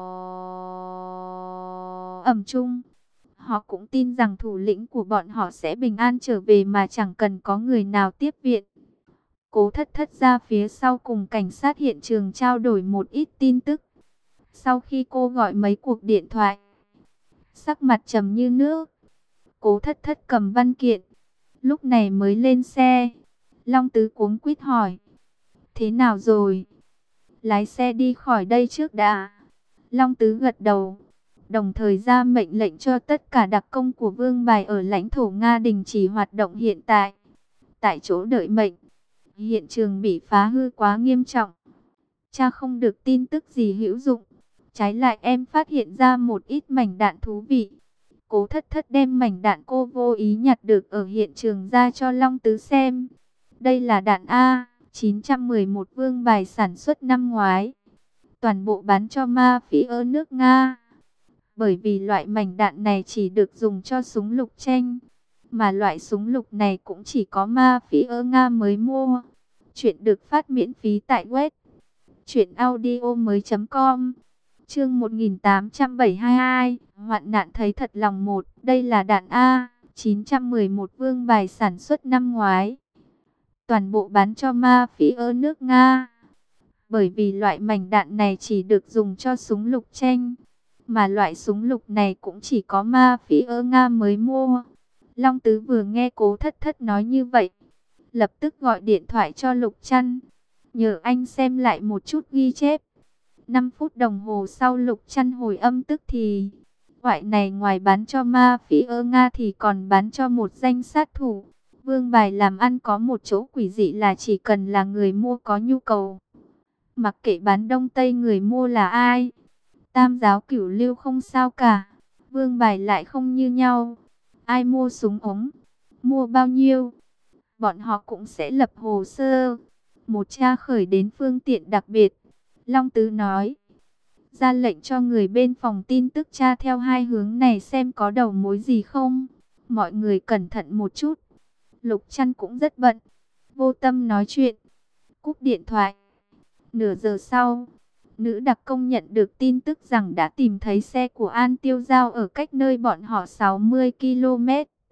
ầm chung. Họ cũng tin rằng thủ lĩnh của bọn họ sẽ bình an trở về mà chẳng cần có người nào tiếp viện. Cố Thất Thất ra phía sau cùng cảnh sát hiện trường trao đổi một ít tin tức. Sau khi cô gọi mấy cuộc điện thoại, sắc mặt trầm như nước. Cố Thất Thất cầm văn kiện, lúc này mới lên xe. Long Tứ cuống quýt hỏi, thế nào rồi? Lái xe đi khỏi đây trước đã. Long Tứ gật đầu, đồng thời ra mệnh lệnh cho tất cả đặc công của Vương Bài ở lãnh thổ Nga đình chỉ hoạt động hiện tại. Tại chỗ đợi mệnh. Hiện trường bị phá hư quá nghiêm trọng. Cha không được tin tức gì hữu dụng. Trái lại em phát hiện ra một ít mảnh đạn thú vị. Cố Thất Thất đem mảnh đạn cô vô ý nhặt được ở hiện trường ra cho Long Tứ xem. Đây là đạn A911 Vương Bài sản xuất năm ngoái. Toàn bộ bán cho mafia nước Nga. Bởi vì loại mảnh đạn này chỉ được dùng cho súng lục tranh. Mà loại súng lục này cũng chỉ có mafia Nga mới mua. Chuyện được phát miễn phí tại web truyệnaudiomoi.com. Chương 1872, hoạn nạn thấy thật lòng một. Đây là đạn A911 Vương Bài sản xuất năm ngoái. Toàn bộ bán cho mafia nước Nga. Bởi vì loại mảnh đạn này chỉ được dùng cho súng lục tranh. Mà loại súng lục này cũng chỉ có mafia Nga mới mua. Long Tứ vừa nghe Cố Thất Thất nói như vậy, lập tức gọi điện thoại cho Lục Trăn, nhờ anh xem lại một chút ghi chép. 5 phút đồng hồ sau Lục Trăn hồi âm tức thì, loại này ngoài bán cho mafia Nga thì còn bán cho một danh sát thủ. Vương Bài làm ăn có một chỗ quỷ dị là chỉ cần là người mua có nhu cầu, mặc kệ bán đông tây người mua là ai, tam giáo cửu lưu không sao cả. Vương Bài lại không như nhau. Ai mua súng ống, mua bao nhiêu, bọn họ cũng sẽ lập hồ sơ. Một tra khởi đến phương tiện đặc biệt. Long Tứ nói, ra lệnh cho người bên phòng tin tức tra theo hai hướng này xem có đầu mối gì không. Mọi người cẩn thận một chút. Lục Trăn cũng rất bận, vô tâm nói chuyện, cúp điện thoại. Nửa giờ sau, nữ đặc công nhận được tin tức rằng đã tìm thấy xe của An Tiêu Giao ở cách nơi bọn họ 60 km.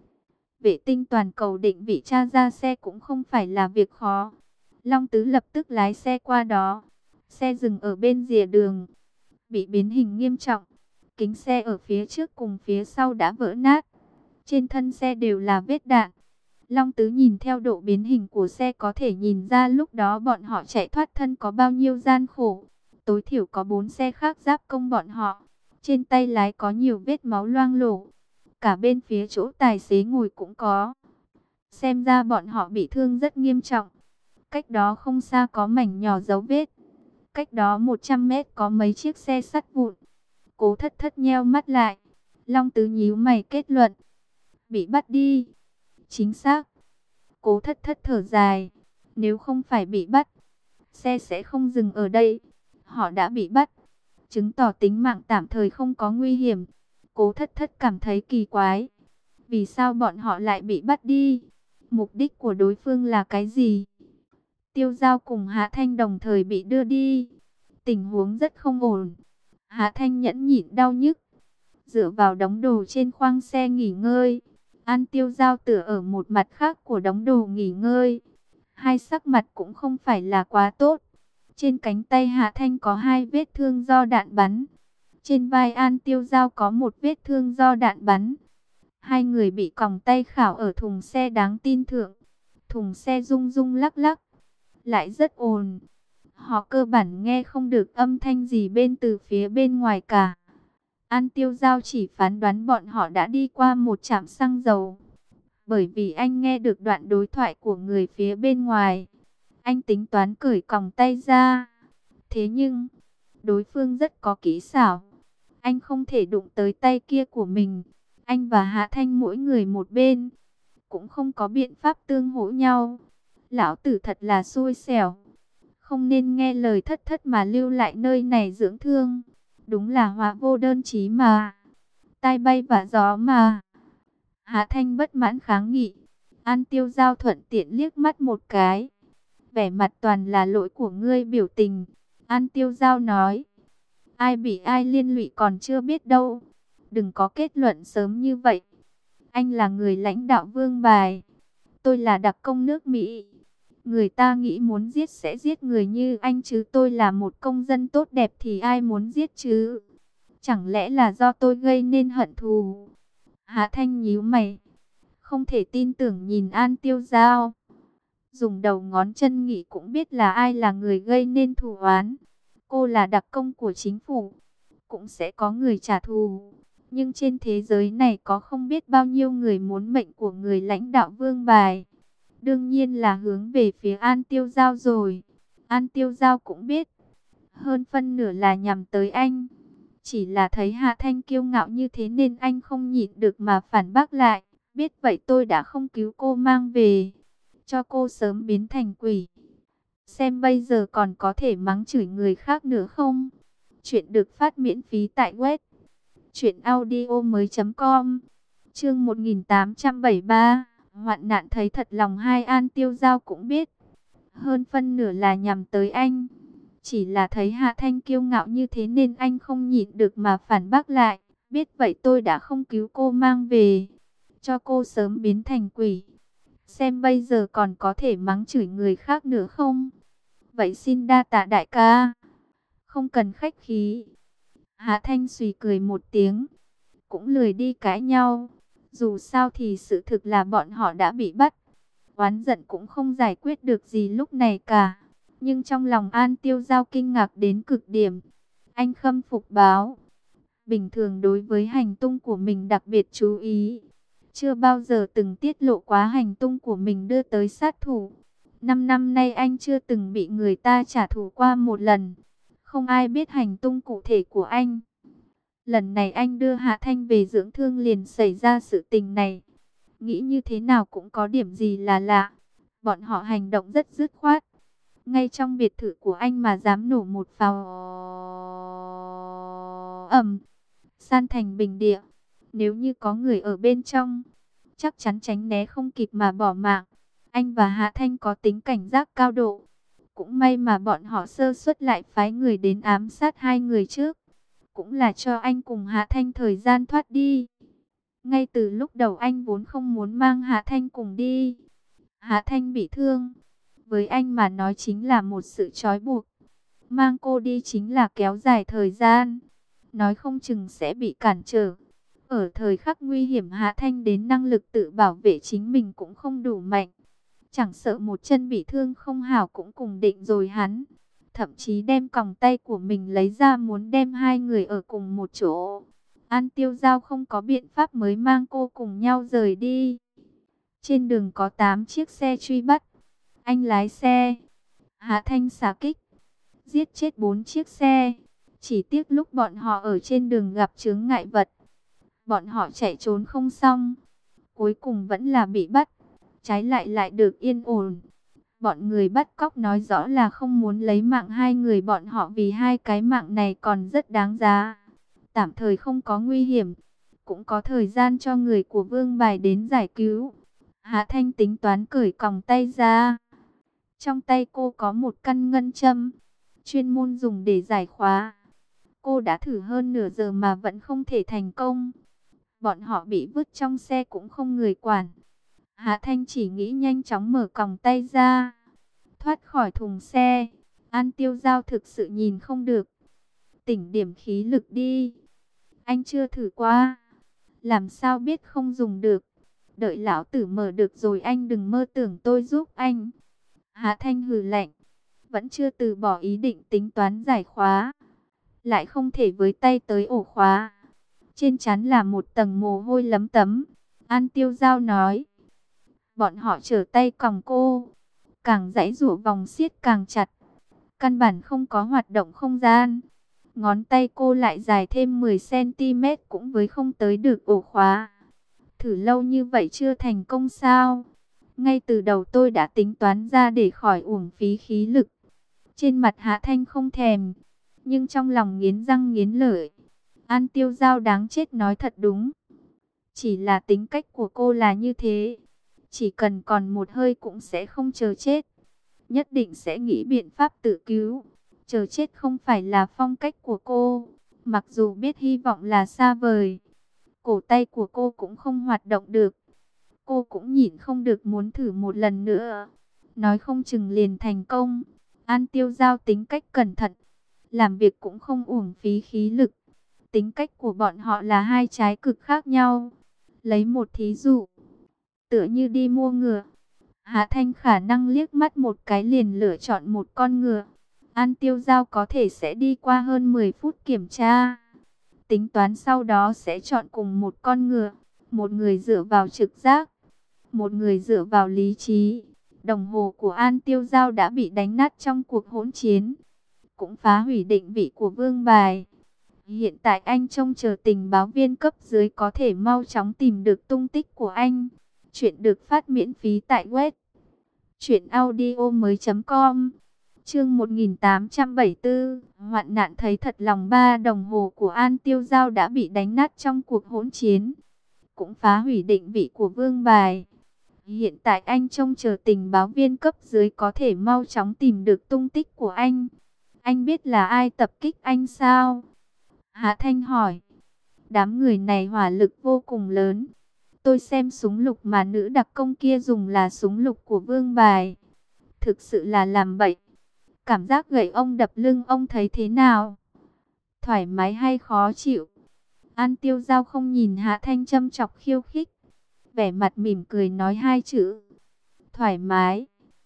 Vệ tinh toàn cầu định vị tra ra xe cũng không phải là việc khó. Long Tứ lập tức lái xe qua đó. Xe dừng ở bên rìa đường, bị biến hình nghiêm trọng. Kính xe ở phía trước cùng phía sau đã vỡ nát. Trên thân xe đều là vết đạn. Long Tứ nhìn theo độ biến hình của xe có thể nhìn ra lúc đó bọn họ chạy thoát thân có bao nhiêu gian khổ. Tối thiểu có 4 xe khác giáp công bọn họ. Trên tay lái có nhiều vết máu loang lổ. Cả bên phía chỗ tài xế ngồi cũng có. Xem ra bọn họ bị thương rất nghiêm trọng. Cách đó không xa có mảnh nhỏ dấu vết. Cách đó 100 mét có mấy chiếc xe sắt vụn. Cố Thất Thất nheo mắt lại. Long Tứ nhíu mày kết luận, bị bắt đi. Chính xác. Cố Thất Thất thở dài. Nếu không phải bị bắt, xe sẽ không dừng ở đây. Họ đã bị bắt, chứng tỏ tính mạng tạm thời không có nguy hiểm. Cố Thất Thất cảm thấy kỳ quái. Vì sao bọn họ lại bị bắt đi? Mục đích của đối phương là cái gì? Tiêu Giao cùng Hạ Thanh đồng thời bị đưa đi. Tình huống rất không ổn. Hạ Thanh nhẫn nhịn đau nhức, dựa vào đống đồ trên khoang xe nghỉ ngơi. An Tiêu Giao tựa ở một mặt khác của đống đồ nghỉ ngơi. Hai sắc mặt cũng không phải là quá tốt. Trên cánh tay Hạ Thanh có 2 vết thương do đạn bắn. Trên vai An Tiêu Giao có một vết thương do đạn bắn. Hai người bị còng tay khảo ở thùng xe đáng tin thượng. Thùng xe rung rung lắc lắc, lại rất ồn. Họ cơ bản nghe không được âm thanh gì từ phía bên ngoài cả. An Tiêu Giao chỉ phán đoán bọn họ đã đi qua một trạm xăng dầu. Bởi vì anh nghe được đoạn đối thoại của người phía bên ngoài. Anh tính toán cởi còng tay ra. Thế nhưng, đối phương rất có kỹ xảo. Anh không thể đụng tới tay kia của mình. Anh và Hạ Thanh mỗi người một bên, cũng không có biện pháp tương hỗ nhau. Lão tử thật là xui xẻo. Không nên nghe lời thất thất mà lưu lại nơi này dưỡng thương. Đúng là họa vô đơn chí mà. Tai bay vạ gió mà. Hạ Thanh bất mãn kháng nghị. An Tiêu Giao thuận tiện liếc mắt một cái. Vẻ mặt toàn là lỗi của ngươi biểu tình. An Tiêu Giao nói. Ai bị ai liên lụy còn chưa biết đâu. Đừng có kết luận sớm như vậy. Anh là người lãnh đạo Vương Bài. Tôi là đặc công nước Mỹ. Người ta nghĩ muốn giết sẽ giết người như anh chứ, tôi là một công dân tốt đẹp thì ai muốn giết chứ? Chẳng lẽ là do tôi gây nên hận thù? Hạ Thanh nhíu mày, không thể tin tưởng nhìn An Tiêu Giao. Dùng đầu ngón chân nghĩ cũng biết là ai là người gây nên thù oán. Cô là đặc công của chính phủ, cũng sẽ có người trả thù. Nhưng trên thế giới này có không biết bao nhiêu người muốn mệnh của người lãnh đạo Vương Bài. Đương nhiên là hướng về phía An Tiêu Giao rồi. An Tiêu Giao cũng biết, hơn phân nửa là nhằm tới anh. Chỉ là thấy Hạ Thanh kiêu ngạo như thế nên anh không nhịn được mà phản bác lại. Biết vậy tôi đã không cứu cô mang về, cho cô sớm biến thành quỷ. Xem bây giờ còn có thể mắng chửi người khác nữa không? Chuyện được phát miễn phí tại web truyệnaudiomoi.com. Chương 1873. Hoạn nạn thấy thật lòng. Hai An Tiêu Giao cũng biết, hơn phân nửa là nhằm tới anh. Chỉ là thấy Hạ Thanh kiêu ngạo như thế nên anh không nhịn được mà phản bác lại. Biết vậy tôi đã không cứu cô mang về, cho cô sớm biến thành quỷ. Xem bây giờ còn có thể mắng chửi người khác nữa không? Vậy xin đa tạ đại ca. Không cần khách khí. Hạ Thanh xùy cười một tiếng, cũng lười đi cãi nhau. Dù sao thì sự thực là bọn họ đã bị bắt. Oán giận cũng không giải quyết được gì lúc này cả. Nhưng trong lòng An Tiêu Giao kinh ngạc đến cực điểm. Anh khâm phục báo. Bình thường đối với hành tung của mình đặc biệt chú ý. Chưa bao giờ từng tiết lộ quá hành tung của mình đưa tới sát thủ. 5 năm nay anh chưa từng bị người ta trả thù qua một lần. Không ai biết hành tung cụ thể của anh. Lần này anh đưa Hạ Thanh về dưỡng thương liền xảy ra sự tình này. Nghĩ như thế nào cũng có điểm gì là lạ. Bọn họ hành động rất dứt khoát. Ngay trong biệt thự của anh mà dám nổ một pháo ầm, san thành bình địa. Nếu như có người ở bên trong, chắc chắn tránh né không kịp mà bỏ mạng. Anh và Hạ Thanh có tính cảnh giác cao độ. Cũng may mà bọn họ sơ suất lại phái người đến ám sát hai người trước. Cũng là cho anh cùng Hạ Thanh thời gian thoát đi. Ngay từ lúc đầu anh vốn không muốn mang Hạ Thanh cùng đi. Hạ Thanh bị thương, với anh mà nói chính là một sự trói buộc. Mang cô đi chính là kéo dài thời gian. Nói không chừng sẽ bị cản trở. Ở thời khắc nguy hiểm Hạ Thanh đến năng lực tự bảo vệ chính mình cũng không đủ mạnh. Chẳng sợ một chân bị thương không hảo cũng cùng định rồi hắn. Thậm chí đem còng tay của mình lấy ra muốn đem hai người ở cùng một chỗ. An Tiêu Giao không có biện pháp mới mang cô cùng nhau rời đi. Trên đường có 8 chiếc xe truy bắt. Anh lái xe, Hạ Thanh xạ kích, giết chết 4 chiếc xe. Chỉ tiếc lúc bọn họ ở trên đường gặp chướng ngại vật. Bọn họ chạy trốn không xong, cuối cùng vẫn là bị bắt. Trái lại lại được yên ổn. Bọn người bắt cóc nói rõ là không muốn lấy mạng hai người bọn họ vì hai cái mạng này còn rất đáng giá. Tạm thời không có nguy hiểm, cũng có thời gian cho người của Vương Bài đến giải cứu. Hạ Thanh tính toán cởi còng tay ra. Trong tay cô có một căn ngân châm, chuyên môn dùng để giải khóa. Cô đã thử hơn nửa giờ mà vẫn không thể thành công. Bọn họ bị vứt trong xe cũng không người quản. Hạ Thanh chỉ nghĩ nhanh chóng mở còng tay ra, thoát khỏi thùng xe. An Tiêu Giao thực sự nhìn không được. tỉnh điểm khí lực đi. Anh chưa thử qua, làm sao biết không dùng được. Đợi lão tử mở được rồi anh đừng mơ tưởng tôi giúp anh. Hạ Thanh hừ lạnh, vẫn chưa từ bỏ ý định tính toán giải khóa. Lại không thể với tay tới ổ khóa. Trên trán là một tầng mồ hôi lấm tấm. An Tiêu Giao nói. Bọn họ trở tay còng cô. Càng giãy giụa vòng siết càng chặt. Căn bản không có hoạt động không gian. Ngón tay cô lại dài thêm 10 cm cũng với không tới được ổ khóa. Thử lâu như vậy chưa thành công sao? Ngay từ đầu tôi đã tính toán ra để khỏi uổng phí khí lực. Trên mặt Hạ Thanh không thèm, nhưng trong lòng nghiến răng nghiến lợi. An Tiêu Giao đáng chết nói thật đúng. Chỉ là tính cách của cô là như thế. Chỉ cần còn một hơi cũng sẽ không chờ chết. Nhất định sẽ nghĩ biện pháp tự cứu. Chờ chết không phải là phong cách của cô. Mặc dù biết hy vọng là xa vời. Cổ tay của cô cũng không hoạt động được. Cô cũng nhịn không được muốn thử một lần nữa. Nói không chừng liền thành công. An Tiêu Giao tính cách cẩn thận. Làm việc cũng không uổng phí khí lực. Tính cách của bọn họ là hai trái cực khác nhau. Lấy một thí dụ. Tựa như đi mua ngựa. Hạ Thanh khả năng liếc mắt một cái liền lựa chọn một con ngựa. An Tiêu Giao có thể sẽ đi qua hơn 10 phút kiểm tra. Tính toán sau đó sẽ chọn cùng một con ngựa. Một người dựa vào trực giác. Một người dựa vào lý trí. Đồng hồ của An Tiêu Giao đã bị đánh nát trong cuộc hỗn chiến. Cũng phá hủy định vị của Vương Bài. Hiện tại anh trông chờ tình báo viên cấp dưới có thể mau chóng tìm được tung tích của anh. Chuyện được phát miễn phí tại web truyệnaudiomoi.com. Chương 1874, hoạn nạn thấy thật lòng. Đồng hồ của An Tiêu Giao đã bị đánh nát trong cuộc hỗn chiến. Cũng phá hủy định vị của Vương Bài. Hiện tại anh trông chờ tình báo viên cấp dưới có thể mau chóng tìm được tung tích của anh. Anh biết là ai tập kích anh sao? Hạ Thanh hỏi. Đám người này hỏa lực vô cùng lớn. Tôi xem súng lục mà nữ đặc công kia dùng là súng lục của Vương Bài. Thực sự là làm bậy. Cảm giác gậy ông đập lưng ông thấy thế nào? Thoải mái hay khó chịu? An Tiêu Giao không nhìn Hạ Thanh châm chọc khiêu khích. Vẻ mặt mỉm cười nói hai chữ. Thoải mái.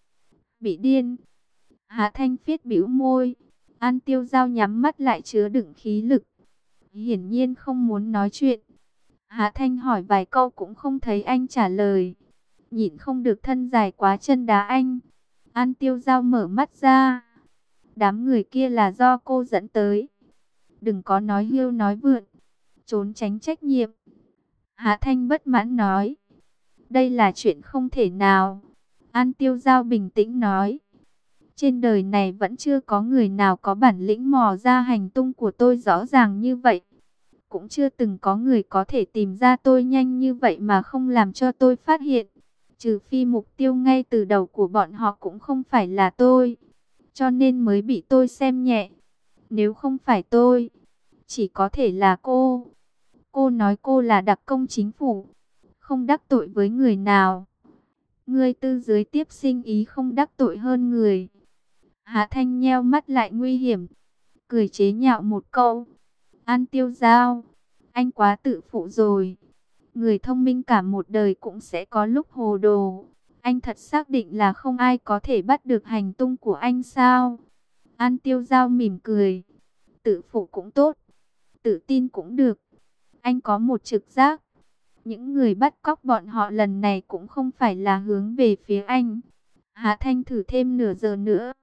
Bị điên. Hạ Thanh phiết bĩu môi. An Tiêu Giao nhắm mắt lại chứa đựng khí lực. Hiển nhiên không muốn nói chuyện. Hạ Thanh hỏi vài câu cũng không thấy anh trả lời. Nhịn không được thân dài quá chân đá anh. An Tiêu Giao mở mắt ra. Đám người kia là do cô dẫn tới. Đừng có nói hưu nói vượn. Trốn tránh trách nhiệm. Hạ Thanh bất mãn nói. Đây là chuyện không thể nào. An Tiêu Giao bình tĩnh nói. Trên đời này vẫn chưa có người nào có bản lĩnh mò ra hành tung của tôi rõ ràng như vậy. Cũng chưa từng có người có thể tìm ra tôi nhanh như vậy mà không làm cho tôi phát hiện. Trừ phi mục tiêu ngay từ đầu của bọn họ cũng không phải là tôi. Cho nên mới bị tôi xem nhẹ. Nếu không phải tôi, chỉ có thể là cô. Cô nói cô là đặc công chính phủ. Không đắc tội với người nào. Người tư dưới tiếp sinh ý không đắc tội hơn người. Hạ Thanh nheo mắt lại nguy hiểm. Cười chế nhạo một câu. An Tiêu Giao, anh quá tự phụ rồi. Người thông minh cả một đời cũng sẽ có lúc hồ đồ. Anh thật xác định là không ai có thể bắt được hành tung của anh sao? An Tiêu Giao mỉm cười. Tự phụ cũng tốt. Tự tin cũng được. Anh có một trực giác. Những người bắt cóc bọn họ lần này cũng không phải là hướng về phía anh. Hạ Thanh thử thêm nửa giờ nữa.